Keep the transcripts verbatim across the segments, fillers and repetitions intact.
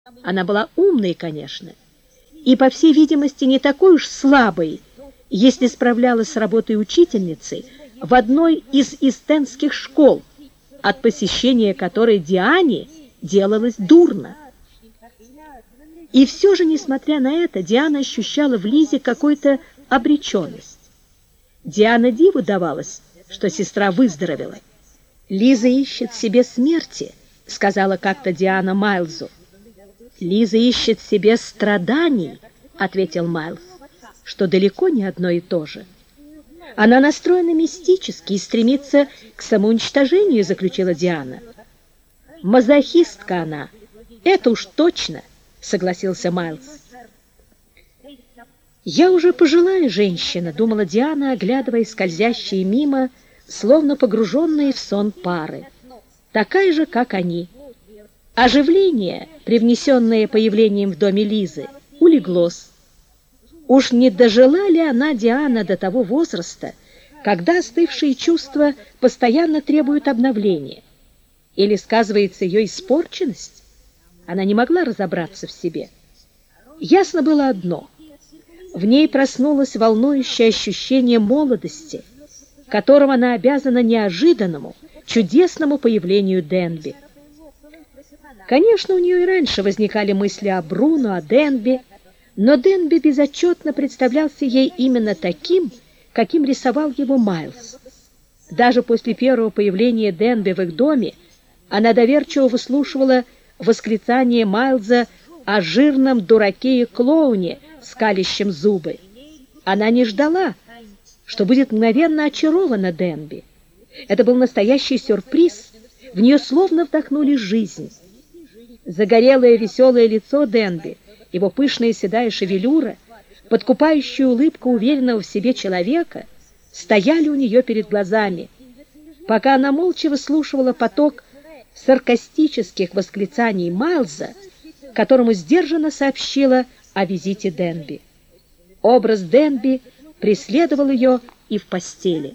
Она была умной, конечно, и, по всей видимости, не такой уж слабой, если справлялась с работой учительницей в одной из истенских школ, от посещения которой Диане делалось дурно. И все же, несмотря на это, Диана ощущала в Лизе какую-то обреченность. Диана диву давалась, что сестра выздоровела. «Лиза ищет себе смерти», — сказала как-то Диана Майлзу. «Лиза ищет себе страданий», — ответил Майлз, что далеко не одно и то же. «Она настроена мистически и стремится к самоуничтожению», — заключила Диана. «Мазохистка она, это уж точно», — согласился Майлз. «Я уже пожилая женщина», — думала Диана, оглядывая скользящие мимо, словно погруженные в сон пары. «Такая же, как они». Оживление, привнесенное появлением в доме Лизы, улеглось. Уж не дожила ли она, Диана, до того возраста, когда остывшие чувства постоянно требуют обновления? Или сказывается ее испорченность? Она не могла разобраться в себе. Ясно было одно. В ней проснулось волнующее ощущение молодости, которому она обязана неожиданному, чудесному появлению Денби. Конечно, у нее и раньше возникали мысли о Бруно, о Денби, но Денби безотчетно представлялся ей именно таким, каким рисовал его Майлз. Даже после первого появления Денби в их доме она доверчиво выслушивала восклицание Майлза о жирном дураке и клоуне, скалящем зубы. Она не ждала, что будет мгновенно очарована Денби. Это был настоящий сюрприз, в нее словно вдохнули жизнь. Загорелое веселое лицо Денби, его пышная седая шевелюра, подкупающая улыбка уверенного в себе человека стояли у нее перед глазами, пока она молча выслушивала поток саркастических восклицаний Майлза, которому сдержанно сообщила о визите Денби. Образ Денби преследовал ее и в постели.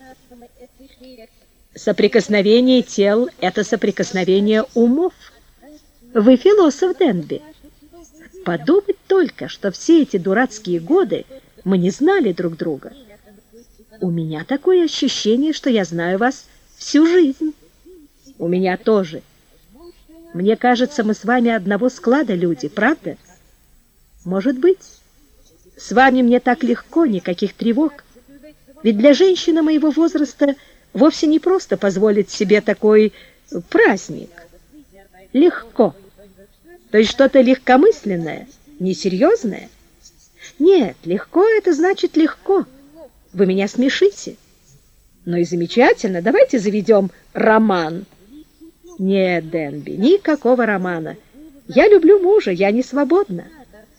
Соприкосновение тел — это соприкосновение умов. Вы философ, Денби. Подумать только, что все эти дурацкие годы мы не знали друг друга. У меня такое ощущение, что я знаю вас всю жизнь. У меня тоже. Мне кажется, мы с вами одного склада люди, правда? Может быть. С вами мне так легко, никаких тревог. Ведь для женщины моего возраста вовсе не просто позволить себе такой праздник. Легко. То есть что-то легкомысленное, несерьезное? Нет, легко — это значит легко. Вы меня смешите. Ну и замечательно, давайте заведем роман. Нет, Денби, никакого романа. Я люблю мужа, я не свободна.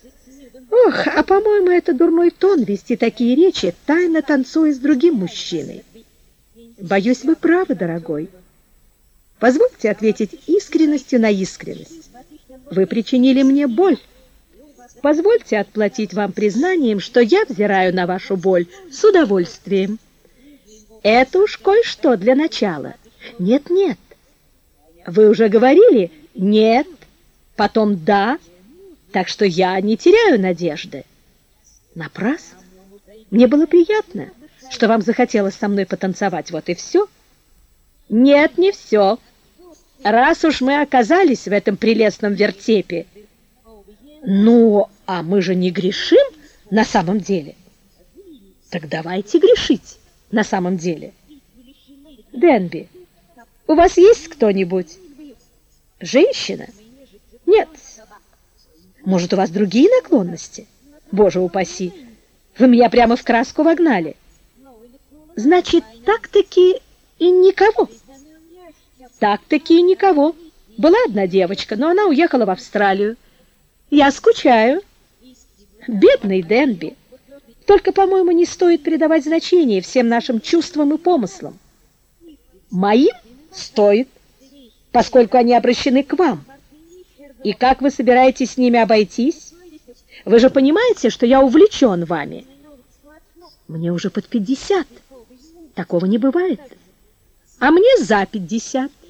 Ох, а по-моему, это дурной тон вести такие речи, тайно танцуя с другим мужчиной. Боюсь, вы правы, дорогой. Позвольте ответить искренностью на искренность. Вы причинили мне боль. Позвольте отплатить вам признанием, что я взираю на вашу боль с удовольствием. Это уж кое-что для начала. Нет-нет. Вы уже говорили «нет», потом «да», так что я не теряю надежды. Напрасно. Мне было приятно, что вам захотелось со мной потанцевать, вот и все. Нет, не все. Раз уж мы оказались в этом прелестном вертепе, ну, а мы же не грешим на самом деле. Так давайте грешить на самом деле. Денби, у вас есть кто-нибудь? Женщина? Нет. Может, у вас другие наклонности? Боже упаси, вы меня прямо в краску вогнали. Значит, так-таки и никого. Так-таки и никого. Была одна девочка, но она уехала в Австралию. Я скучаю. Бедный Денби. Только, по-моему, не стоит придавать значения всем нашим чувствам и помыслам. Моим стоит, поскольку они обращены к вам. И как вы собираетесь с ними обойтись? Вы же понимаете, что я увлечен вами. Мне уже под пятьдесят. Такого не бывает. А мне за пятьдесят.